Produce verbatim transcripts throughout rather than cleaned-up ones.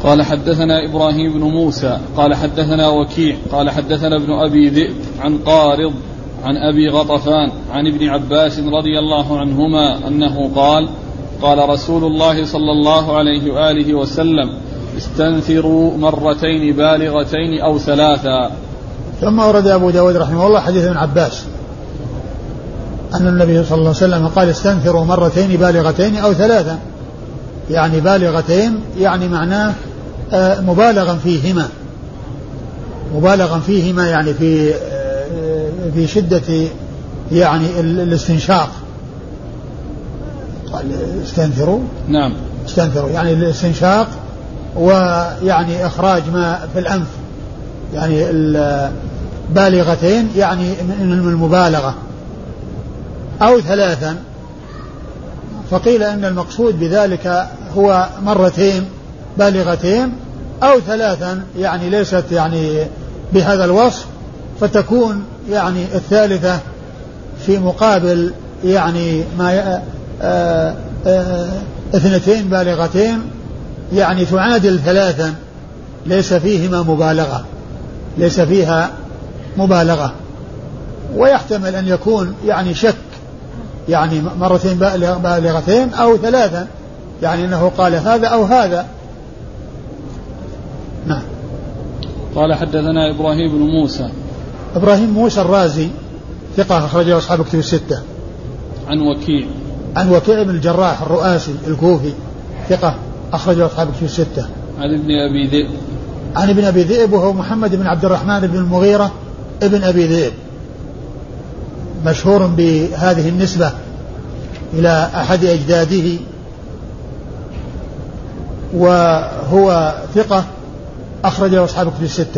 قال حدثنا إبراهيم بن موسى قال حدثنا وكيع قال حدثنا ابن أبي ذئب عن قارض عن أبي غطفان عن ابن عباس رضي الله عنهما أنه قال قال رسول الله صلى الله عليه وآله وسلم استنثروا مرتين بالغتين أو ثلاثا. ثم ورد أبو داود رحمه الله حديث ابن عباس أن النبي صلى الله عليه وسلم قال استنثروا مرتين بالغتين أو ثلاثا، يعني بالغتين يعني معناه مبالغا فيهما مبالغا فيهما يعني في في شدة يعني الاستنشاق. قال استنثروا نعم استنثروا يعني الاستنشاق ويعني إخراج ما في الأنف، يعني البالغتين يعني من المبالغة. أو ثلاثا، فقيل أن المقصود بذلك هو مرتين بالغتين أو ثلاثا، يعني ليست يعني بهذا الوصف، فتكون يعني الثالثة في مقابل يعني ما آآ آآ اثنتين بالغتين، يعني تعادل ثلاثا ليس فيهما مبالغة ليس فيها مبالغة. ويحتمل أن يكون يعني شك، يعني مرتين بالغتين أو ثلاثا، يعني أنه قال هذا أو هذا. نعم. قال حدثنا إبراهيم بن موسى إبراهيم موسى الرازي ثقة أخرجه أصحاب كتب الستة. عن وكيع عن وكيع بن الجراح الرؤاسي الكوفي ثقة أخرجه أصحاب كتب الستة. عن ابن أبي ذئب عن ابن أبي ذئب وهو محمد بن عبد الرحمن بن المغيرة ابن أبي ذئب، مشهور بهذه النسبة إلى أحد أجداده، وهو ثقة أخرجه أصحاب كتب الستة.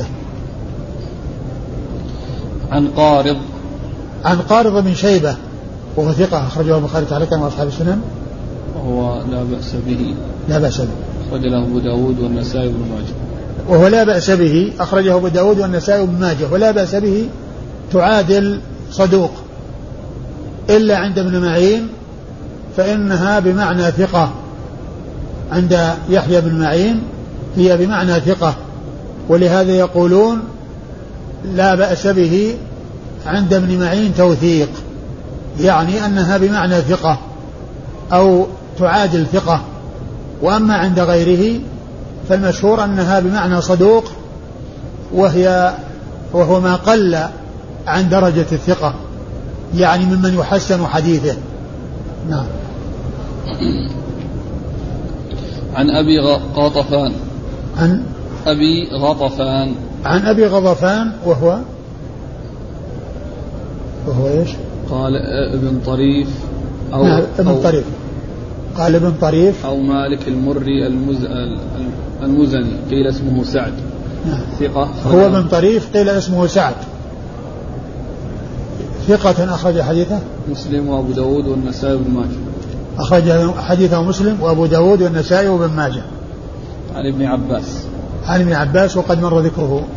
عن قارض عن قارض بن شيبة وهو ثقة أخرجه البخاري تعالى كما أصحاب السنن، وهو لا بأس به لا بأس به أخرج له أبو داود والنسائي بن ماجه وهو لا بأس به أخرجه أبو داود والنسائي بن ماجه. ولا بأس به تعادل صدوق، إلا عند ابن معين فإنها بمعنى ثقة، عند يحيى بن معين هي بمعنى ثقة، ولهذا يقولون لا بأس به عند ابن معين توثيق، يعني أنها بمعنى ثقة أو تعادل ثقة. وأما عند غيره فالمشهور أنها بمعنى صدوق، وهي وهو ما قل عن درجة الثقة، يعني ممن يحسن حديثه. نعم. عن أبي غطفان عن أبي غطفان عن أبي غطفان وهو وهو إيش؟ قال ابن طريف أو نعم ابن أو طريف قال ابن طريف أو مالك المري المز... المزني قيل اسمه سعد. نعم. ثقة هو ابن طريف قيل اسمه سعد، ثقة أخرج حديثه مسلم وأبو داود والنسائي بن ماجه. أخرج حديثه مسلم وأبو داود والنسائي وابن ماجه. عن ابن عباس عن ابن عباس وقد مر ذكره